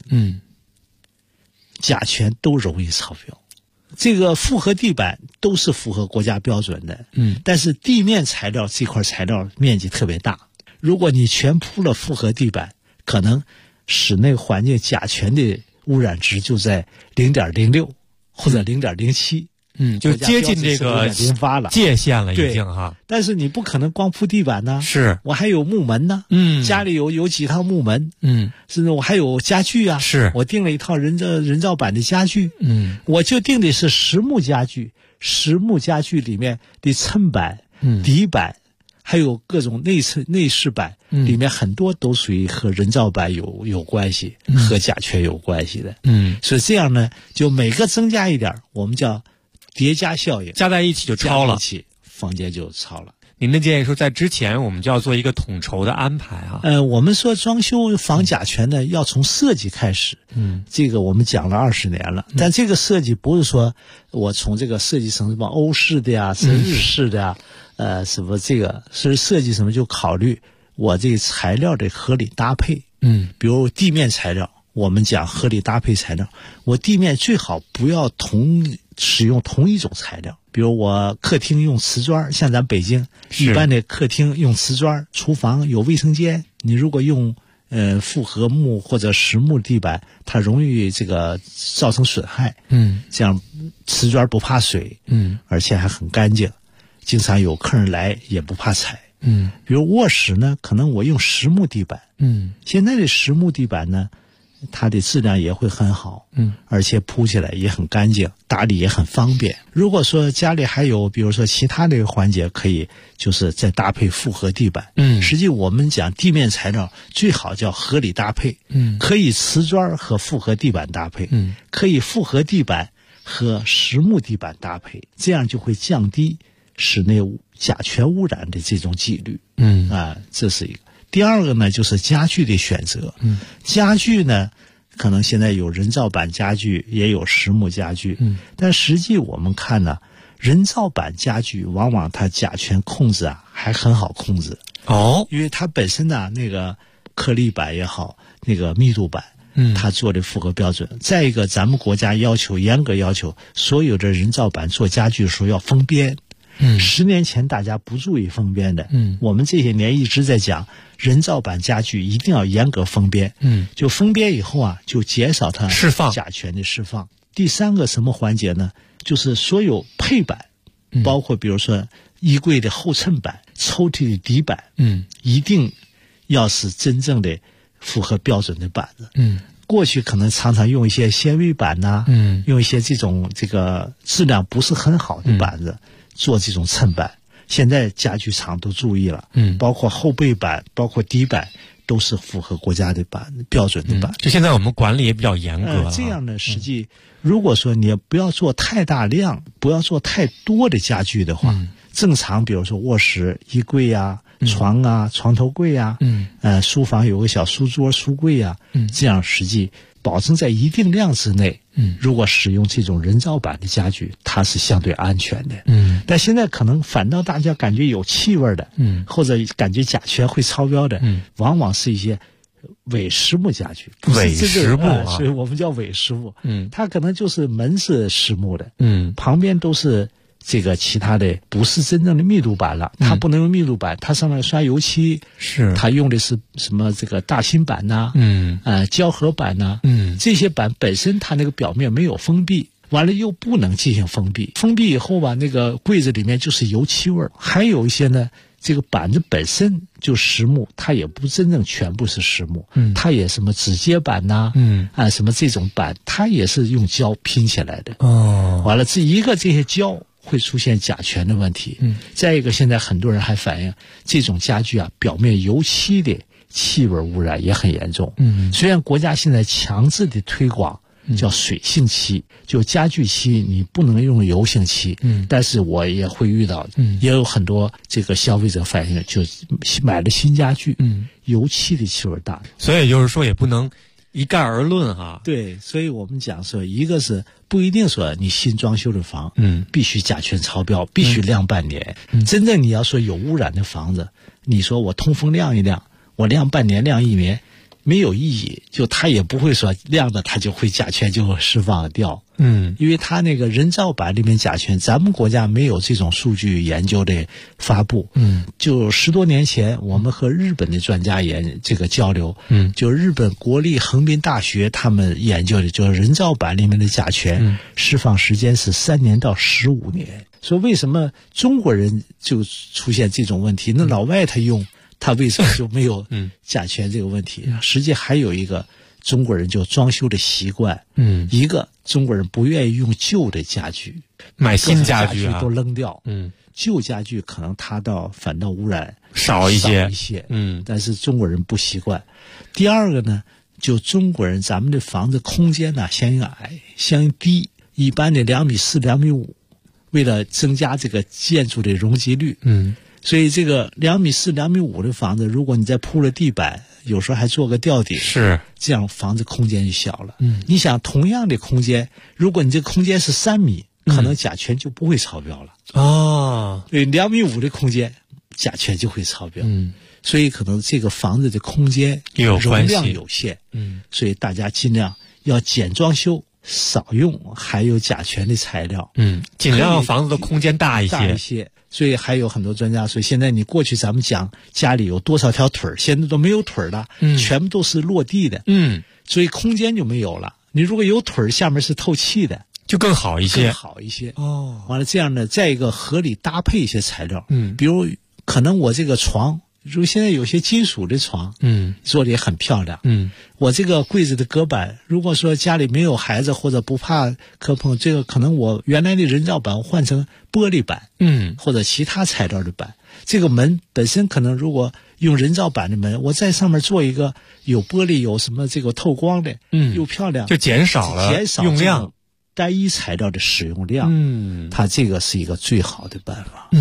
甲醛都容易超标。这个复合地板都是符合国家标准的，但是地面材料这块材料面积特别大，如果你全铺了复合地板，可能室内环境甲醛的污染值就在 0.06 或者 0.07， 就接近这个 0.08了， 界限了已经哈。 但是你不可能光铺地板呢， 是我还有木门呢，家里有几套木门，甚至我还有家具啊， 是我订了一套人造板的家具，我就订的是实木家具，实木家具里面的衬板、底板，还有各种内饰板，里面很多都属于和人造板有关系，和甲醛有关系的，所以这样呢，就每个增加一点，我们叫叠加效应， 加在一起就超了， 房间就超了。 您的建议说，在之前我们就要做一个统筹的安排啊。 我们说装修防甲醛呢，要从设计开始。这个我们讲了20年了，但这个设计不是说我从这个设计成什么欧式的呀，是日式的呀，什么这个是设计什么就考虑我这个材料的合理搭配。比如地面材料，我们讲合理搭配材料，我地面最好不要使用同一种材料。比如我客厅用瓷砖，像咱北京一般的客厅用瓷砖，厨房有卫生间，你如果用复合木或者实木地板，它容易这个造成损害。这样瓷砖不怕水，而且还很干净，经常有客人来也不怕踩。比如卧室呢，可能我用实木地板，现在的实木地板呢，它的质量也会很好，而且铺起来也很干净，打理也很方便。如果说家里还有比如说其他的环节，可以就是再搭配复合地板。实际我们讲地面材料最好叫合理搭配，可以瓷砖和复合地板搭配，可以复合地板和实木地板搭配，这样就会降低室内甲醛污染的这种几率。这是一个。第二个呢，就是家具的选择。家具呢，可能现在有人造板家具，也有实木家具。但实际我们看呢，人造板家具往往它甲醛控制还很好控制。因为它本身呢，那个颗粒板也好，那个密度板，它做的符合标准。再一个，咱们国家严格要求，所有的人造板做家具的时候要封边。10年前大家不注意封边的，我们这些年一直在讲人造板家具一定要严格封边，就封边以后就减少它甲醛的释放。第三个什么环节呢？就是所有配板，包括比如说衣柜的后衬板、抽屉的底板，一定要是真正的符合标准的板子。过去可能常常用一些纤维板用一些这个质量不是很好的板子。做这种衬板，现在家具厂都注意了，包括后背板，包括底板，都是符合国家的标准的板。 就现在我们管理也比较严格。 这样呢，实际如果说你也不要做太大量，不要做太多的家具的话，正常比如说卧室衣柜床床头柜书房有个小书桌书柜这样实际保证在一定量之内。如果使用这种人造板的家具，它是相对安全的。但现在可能反倒大家感觉有气味的，或者感觉甲醛会超标的，往往是一些伪实木家具。 伪实木所以我们叫伪实木。它可能就是门是实木的，旁边都是这个其他的，不是真正的密度板了。它不能用密度板，它上面刷油漆，它用的是什么这个大芯板胶合板这些板本身它那个表面没有封闭，完了又不能进行封闭，封闭以后吧，那个柜子里面就是油漆味。还有一些呢，这个板子本身就实木，它也不真正全部是实木，它也什么指接板什么这种板，它也是用胶拼起来的。完了这些胶会出现甲醛的问题。再一个，现在很多人还反映这种家具表面油漆的气味污染也很严重。虽然国家现在强制的推广叫水性漆，就家具漆你不能用油性漆。但是我也会遇到，也有很多这个消费者反映，就买了新家具，油漆的气味大。 所以就是说也不能一概而论哈。 对，所以我们讲说，一个是不一定说你新装修的房，必须甲醛超标，必须晾半年。真正你要说有污染的房子，你说我通风晾一晾，我晾半年晾1年，没有意义，就它也不会说晾的它就会甲醛就释放掉。因为它那个人造板里面甲醛，咱们国家没有这种数据研究的发布。就10多年前，我们和日本的专家这个交流，就日本国立横滨大学他们研究的，就是人造板里面的甲醛释放时间是3年到15年。说为什么中国人就出现这种问题？那老外他用，他为什么就没有甲醛这个问题？实际还有一个中国人就装修的习惯，一个中国人不愿意用旧的家具， 买新家具都扔掉，旧家具可能它反倒污染少一些， 但是中国人不习惯。第二个呢，就中国人咱们的房子空间呢相应矮，相应低，一般的2.4米、2.5米，为了增加这个建筑的容积率，所以这个2.4米、2.5米的房子，如果你再铺了地板，有时候还做个吊顶， 是这样房子空间就小了。你想同样的空间，如果你这个空间是3米，可能甲醛就不会超标了。对，2.5米的空间，甲醛就会超标。所以可能这个房子的空间容量有限，所以大家尽量要简装修，少用含有甲醛的材料。 尽量让房子的空间大一些。所以还有很多专家说，现在你过去咱们讲家里有多少条腿，现在都没有腿了，全部都是落地的，所以空间就没有了。你如果有腿，下面是透气的， 就更好一些。 完了这样呢，再一个合理搭配一些材料，比如可能我这个床，如果现在有些金属的床，做的也很漂亮，我这个柜子的隔板，如果说家里没有孩子或者不怕磕碰，这个可能我原来的人造板换成玻璃板，或者其他材料的板。这个门本身可能如果用人造板的门，我在上面做一个有玻璃有什么这个透光的，又漂亮， 就减少用量， 单一材料的使用量，它这个是一个最好的办法。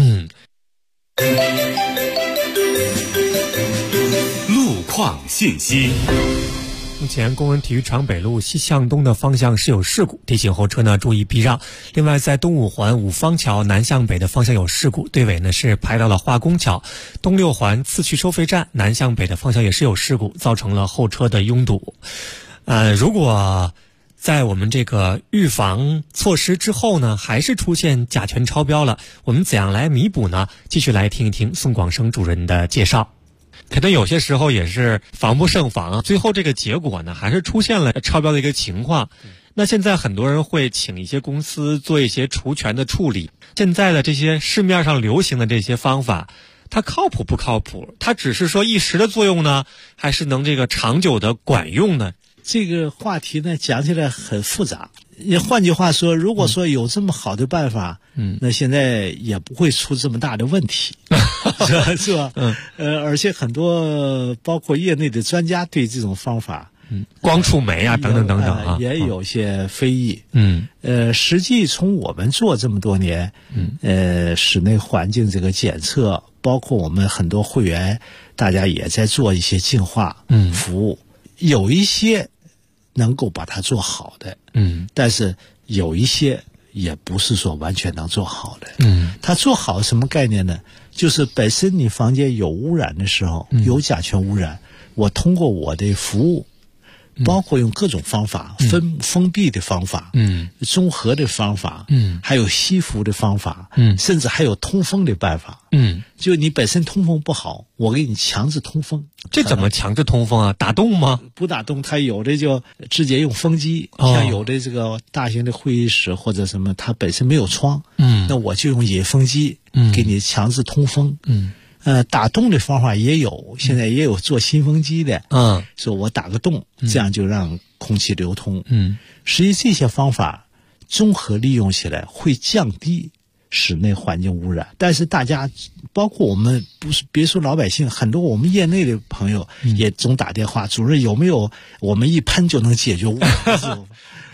路况信息。 目前工人体育场北路西向东的方向是有事故，提醒后车呢注意避让。另外在东五环五方桥南向北的方向有事故，队尾呢是排到了化工桥。东六环次序收费站南向北的方向也是有事故，造成了后车的拥堵。如果在我们这个预防措施之后呢，还是出现甲醛超标了，我们怎样来弥补呢？继续来听一听宋广生主任的介绍。可能有些时候也是防不胜防，最后这个结果呢，还是出现了超标的一个情况。那现在很多人会请一些公司做一些除醛的处理。现在的这些市面上流行的这些方法，它靠谱不靠谱？它只是说一时的作用呢，还是能这个长久的管用呢？ 这个话题呢讲起来很复杂。换句话说，如果说有这么好的办法，那现在也不会出这么大的问题，是吧？而且很多包括业内的专家对这种方法， 光触媒啊等等等等啊， 也有些非议。实际从我们做这么多年，室内环境这个检测，包括我们很多会员，大家也在做一些净化服务，有一些能够把它做好的，但是有一些也不是说完全能做好的。它做好什么概念呢？就是本身你房间有污染的时候，有甲醛污染，我通过我的服务，包括用各种方法，封闭的方法，综合的方法，还有吸附的方法，甚至还有通风的办法。就你本身通风不好，我给你强制通风。 这怎么强制通风啊？打洞吗？ 不打洞，它有的就直接用风机，像有的这个大型的会议室或者什么，它本身没有窗，那我就用引风机给你强制通风。打洞的方法也有，现在也有做新风机的，说我打个洞，这样就让空气流通。实际这些方法综合利用起来会降低室内环境污染，但是大家包括我们不是别说老百姓，很多我们业内的朋友也总打电话，主任有没有我们一喷就能解决污染？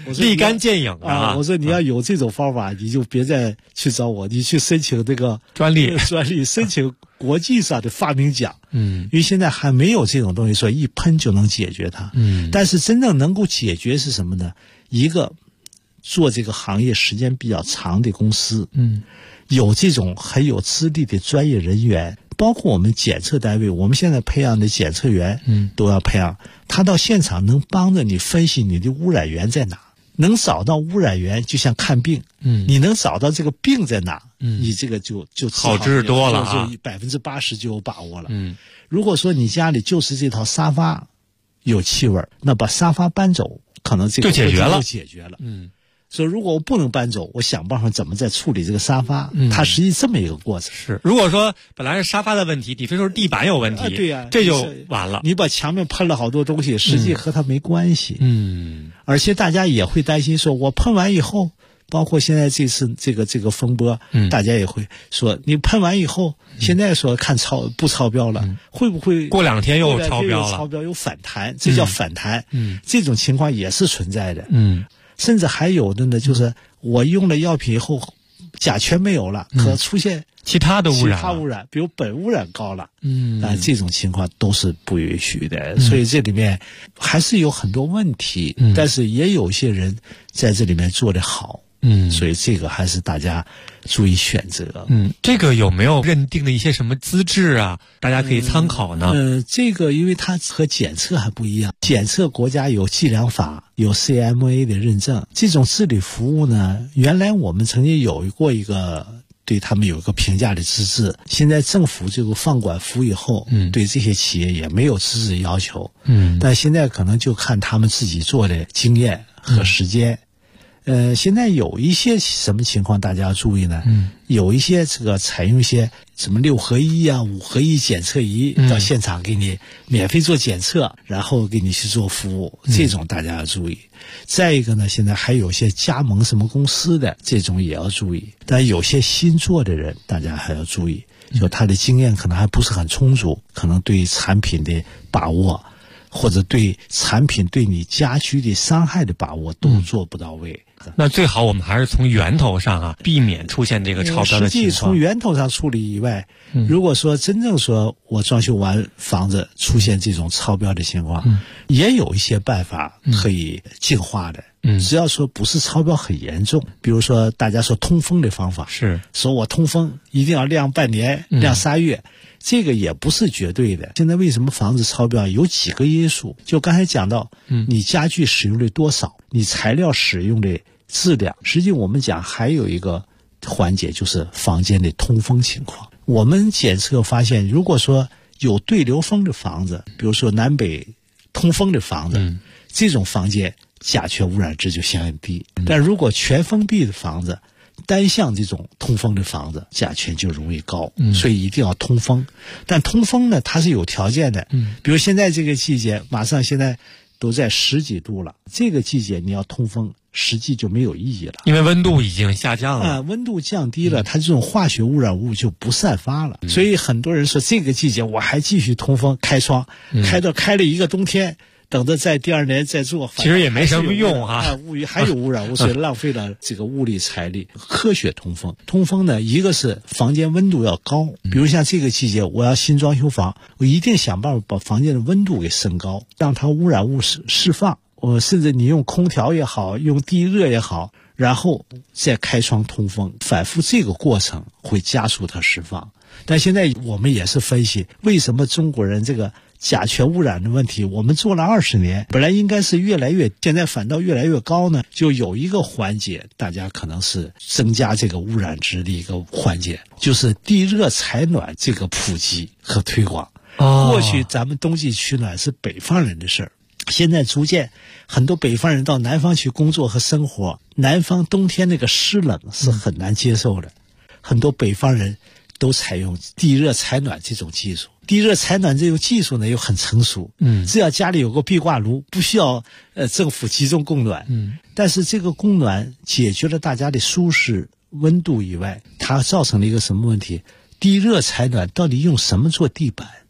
立竿见影啊！ 我说你要有这种方法，你就别再去找我，你去申请这个专利， 申请国际上的发明奖。因为现在还没有这种东西说一喷就能解决它。但是真正能够解决是什么呢？一个做这个行业时间比较长的公司，有这种很有资历的专业人员。包括我们检测单位，我们现在培养的检测员，都要培养他到现场能帮着你分析你的污染源在哪，能找到污染源，就像看病，你能找到这个病在哪，你这个就好治多了啊 ，80%就有把握了。如果说你家里就是这套沙发有气味，那把沙发搬走，可能这个就解决了。 所以如果我不能搬走，我想办法怎么再处理这个沙发，它实际这么一个过程。 是，如果说本来是沙发的问题，你非说是地板有问题， 对呀， 这就完了。 你把墙面喷了好多东西，实际和它没关系。而且大家也会担心说，我喷完以后，包括现在这次这个风波，大家也会说，你喷完以后，现在说看不超标了，会不会过2天又超标了？ 超标有反弹，这叫反弹。这种情况也是存在的。甚至还有的呢，就是我用了药品以后，甲醛没有了，可出现其他的污染， 比如苯污染高了，这种情况都是不允许的。所以这里面还是有很多问题，但是也有些人在这里面做得好。所以这个还是大家注意选择。 这个有没有认定的一些什么资质啊？大家可以参考呢？ 这个因为它和检测还不一样，检测国家有计量法，有 CMA 的认证。这种治理服务呢，原来我们曾经有过一个对他们有一个评价的资质，现在政府这个放管服以后，对这些企业也没有资质要求。但现在可能就看他们自己做的经验和时间。现在有一些什么情况大家要注意呢？有一些这个采用一些什么6合1啊、5合1检测仪，到现场给你免费做检测，然后给你去做服务，这种大家要注意。再一个呢，现在还有些加盟什么公司的，这种也要注意。但有些新做的人，大家还要注意，就他的经验可能还不是很充足，可能对产品的把握，或者对产品对你家居的伤害的把握都做不到位。 那最好我们还是从源头上避免出现这个超标的情况。 实际从源头上处理以外，如果说真正说我装修完房子出现这种超标的情况，也有一些办法可以净化的。只要说不是超标很严重，比如说大家说通风的方法， 是说我通风一定要晾半年、晾3月，这个也不是绝对的。现在为什么房子超标？有几个因素，就刚才讲到，你家具使用的多少，你材料使用的质量。实际我们讲还有一个环节，就是房间的通风情况。我们检测发现，如果说有对流风的房子，比如说南北通风的房子，这种房间甲醛污染值就相应低。但如果全封闭的房子，单向这种通风的房子，甲醛就容易高。所以一定要通风。但通风呢，它是有条件的。比如现在这个季节，马上现在都在10几度了，这个季节你要通风，实际就没有意义了， 因为温度已经下降了。 温度降低了，它这种化学污染物就不散发了。所以很多人说这个季节我还继续通风开窗，开了一个冬天，等着在第2年再做， 其实也没什么用啊。 还有污染物，所以浪费了这个物力财力。科学通风，通风呢，一个是房间温度要高，比如像这个季节我要新装修房，我一定想办法把房间的温度给升高，让它污染物释放。甚至你用空调也好，用地热也好，然后再开窗通风，反复这个过程会加速它释放。但现在我们也是分析，为什么中国人这个甲醛污染的问题，我们做了20年，本来应该是越来越，现在反倒越来越高呢？就有一个环节，大家可能是增加这个污染值的一个环节，就是地热采暖这个普及和推广。过去咱们冬季取暖是北方人的事儿，现在逐渐很多北方人到南方去工作和生活，南方冬天那个湿冷是很难接受的，很多北方人都采用地热采暖这种技术。地热采暖这种技术呢又很成熟，只要家里有个壁挂炉，不需要政府集中供暖，但是这个供暖解决了大家的舒适温度以外，它造成了一个什么问题？地热采暖到底用什么做地板？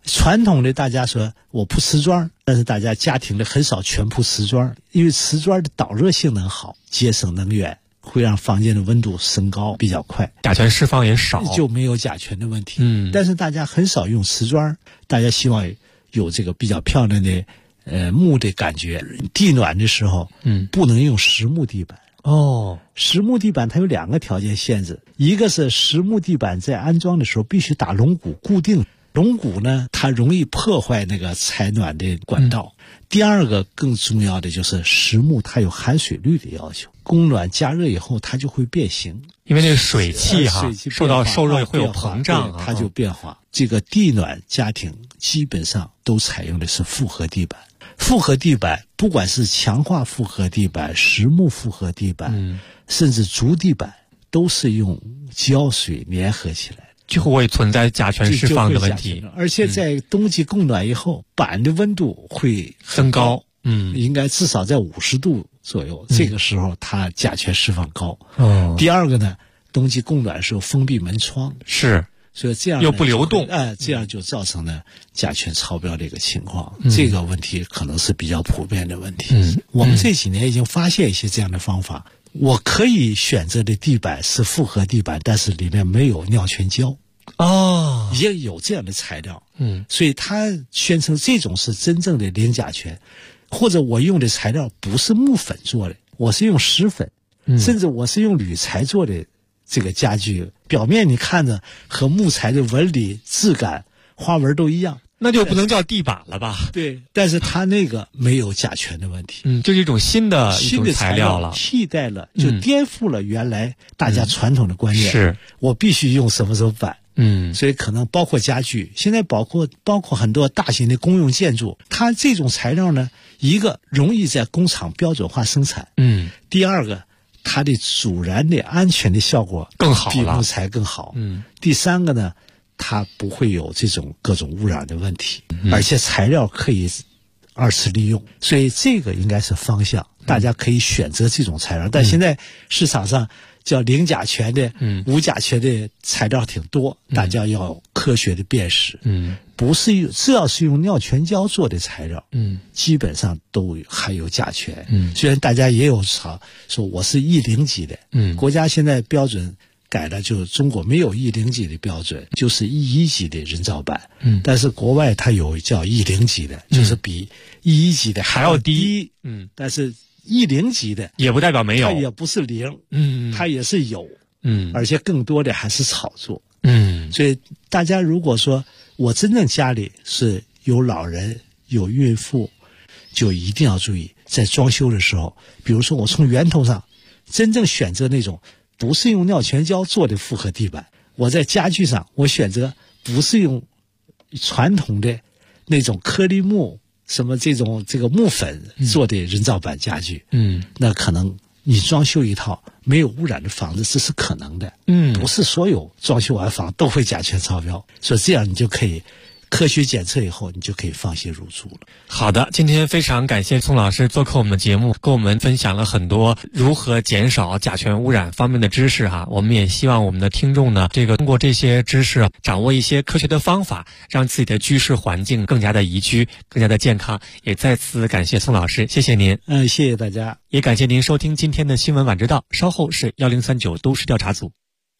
传统的大家说我铺瓷砖，但是大家家庭里很少全铺瓷砖，因为瓷砖的导热性能好，节省能源，会让房间的温度升高比较快， 甲醛释放也少， 就没有甲醛的问题。但是大家很少用瓷砖，大家希望有这个比较漂亮的木的感觉。地暖的时候，不能用实木地板。实木地板它有2个条件限制，一个是实木地板在安装的时候必须打龙骨固定，龙骨呢它容易破坏那个采暖的管道。第二个更重要的就是实木它有含水率的要求，供暖加热以后它就会变形， 因为那个水汽受到受热会有膨胀， 它就变化。这个地暖家庭基本上都采用的是复合地板。复合地板不管是强化复合地板、实木复合地板，甚至竹地板，都是用胶水粘合起来， 就会存在甲醛释放的问题。 而且在冬季供暖以后，板的温度会增高， 应该至少在50度左右，这个时候它甲醛释放高。第二个呢，冬季供暖的时候封闭门窗， 是， 所以这样又不流动， 这样就造成了甲醛超标的一个情况。这个问题可能是比较普遍的问题。我们这几年已经发现一些这样的方法。我可以选择的地板是复合地板，但是里面没有尿醛胶。也有这样的材料。所以他宣称这种是真正的零甲醛。或者我用的材料不是木粉做的，我是用石粉，甚至我是用铝材做的这个家具，表面你看着和木材的纹理、质感、花纹都一样， 那就不能叫地板了吧？ 对，但是它那个没有甲醛的问题。 就是一种新的材料了， 替代了，就颠覆了原来大家传统的观念。 是， 我必须用什么什么板。所以可能包括家具，现在包括很多大型的公用建筑，它这种材料呢，一个容易在工厂标准化生产，第二个它的阻燃的安全的效果更好了， 比木材更好。第三个呢，它不会有这种各种污染的问题，而且材料可以2次利用，所以这个应该是方向，大家可以选择这种材料。但现在市场上叫零甲醛的、无甲醛的材料挺多，大家要科学的辨识。不是只要是用尿醛胶做的材料，基本上都含有甲醛。虽然大家也有说我是E0级的，国家现在标准改了，就中国没有E0级的标准，就是 E1级的人造板。但是国外它有叫E0级的，就是比E1级的还要低。但是E0级的也不代表没有， 它也不是0，它也是有，而且更多的还是炒作。所以大家如果说我真正家里是有老人有孕妇，就一定要注意在装修的时候，比如说我从源头上真正选择那种不是用尿醛胶做的复合地板，我在家具上我选择不是用传统的那种颗粒木什么这个木粉做的人造板家具，那可能你装修一套没有污染的房子，这是可能的。不是所有装修完房都会甲醛超标，所以这样你就可以科学检测以后，你就可以放心入住了。 好的，今天非常感谢宋老师做客我们的节目，跟我们分享了很多如何减少甲醛污染方面的知识哈。我们也希望我们的听众呢，通过这些知识掌握一些科学的方法，让自己的居室环境更加的宜居，更加的健康。也再次感谢宋老师，谢谢您。 谢谢大家， 也感谢您收听今天的新闻晚知道。稍后是1039都市调查组。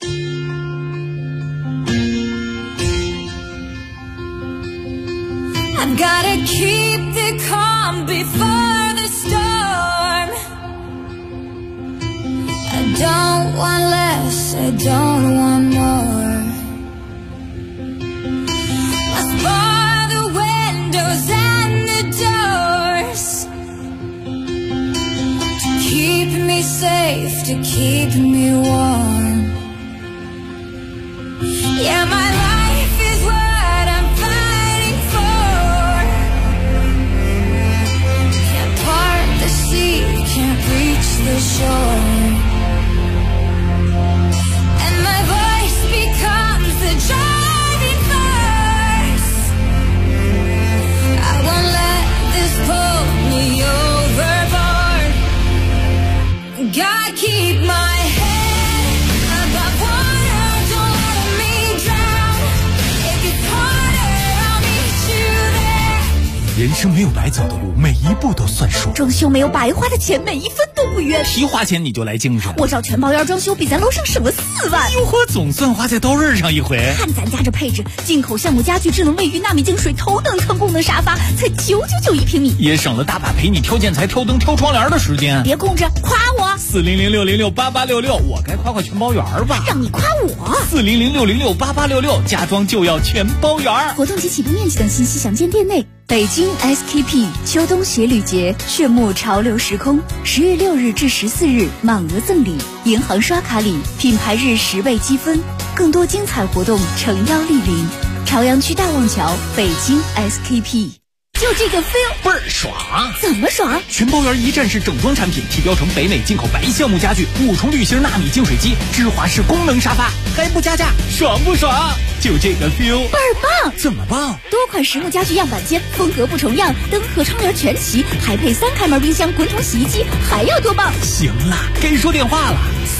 I've gotta keep the calm before the storm. I don't want less, I don't want more. Must bar the windows and the doors to keep me safe, to keep me warm. Yeah, my life is what I'm fighting for. Can't part the sea, can't reach the shore. And my voice becomes the driving force. I won't let this pull me overboard. Gotta keep my head 人生没有白走的路，每一步都算数。 装修没有白花的钱，每一分都不冤。 提花钱你就来精神。 我找全包园装修，比咱楼上省了4万。 哟呵，总算花在刀刃上一回。 看咱家这配置，进口橡木家具、智能卫浴、纳米净水、头等舱功能沙发，才999一平米， 也省了大把陪你挑建材、挑灯、挑窗帘的时间。 别空着，夸我 40060688866，我该夸全包园吧？ 让你夸我 40060688866，家装就要全包园。 活动及起步面积等信息详见店内。北京 SKP 秋冬鞋履节炫目潮流时空，10月6日至14日满额赠礼，银行刷卡礼，品牌日10倍积分，更多精彩活动诚邀莅临。朝阳区大望桥，北京 SKP。就这个 feel 倍儿爽！ 怎么爽？ 全包园一站式整装产品，提标成北美进口白橡木家具，5重滤芯纳米净水机，芝华士功能沙发，还不加价，爽不爽？就这个 feel 倍儿棒！ 怎么棒？ 多款实木家具样板间，风格不重样，灯和窗帘全齐，还配3开门冰箱、滚筒洗衣机，还要多棒？ 行了，该说电话了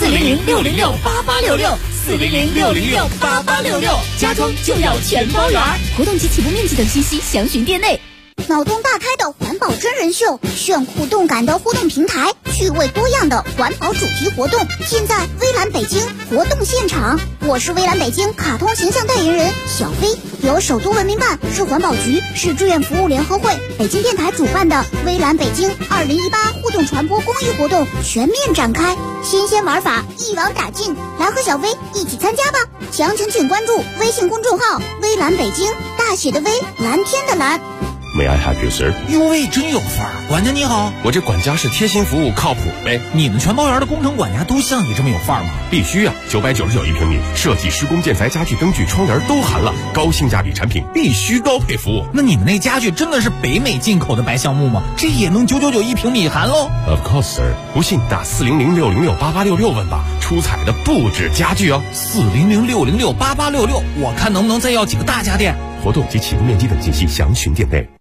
，40060688866，40060688866，家装就要全包园。活动及起步面积等信息详询店内。 脑洞大开的环保真人秀，炫酷动感的互动平台，趣味多样的环保主题活动，尽在微蓝北京活动现场。我是微蓝北京卡通形象代言人小飞，由首都文明办、市环保局、市志愿服务联合会、北京电台主办的微蓝北京2018互动传播公益活动全面展开，新鲜玩法一网打尽，来和小飞一起参加吧！详情请关注微信公众号微蓝北京，大写的微，蓝天的蓝。 May I help you, sir？ 哟喂，真有范儿！管家你好， 我这管家是贴心服务，靠谱呗。 你们全包园的工程管家都像你这么有范儿吗？ 必须啊！999一平米，设计、施工、建材、家具、灯具、窗帘都含了，高性价比产品，必须高配服务。 那你们那家具真的是北美进口的白橡木吗？这也能999一平米含喽 ？Of course, sir。不信打40060688866问吧，出彩的不止家具哦。 40060688866，我看能不能再要几个大家电。 活动及起步面积等信息详询店内。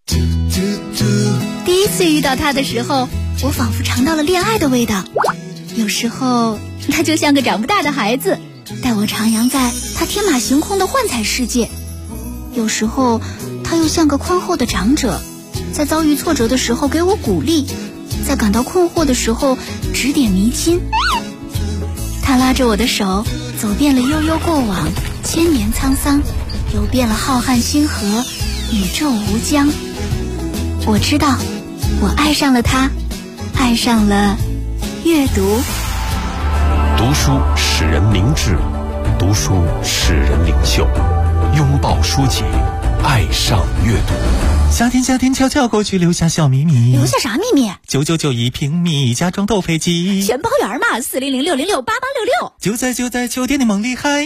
第一次遇到他的时候，我仿佛尝到了恋爱的味道。有时候他就像个长不大的孩子，带我徜徉在他天马行空的幻彩世界；有时候他又像个宽厚的长者，在遭遇挫折的时候给我鼓励，在感到困惑的时候指点迷津。他拉着我的手，走遍了悠悠过往，千年沧桑，游遍了浩瀚星河，宇宙无疆。我知道，我爱上了他，爱上了阅读。 读书使人明智，读书使人领袖。拥抱书籍，爱上阅读。 夏天悄悄过去，留下小秘密。 留下啥秘密 ？999一平米，家装都配齐。 全包园嘛，40060688866。 就在秋天的梦里还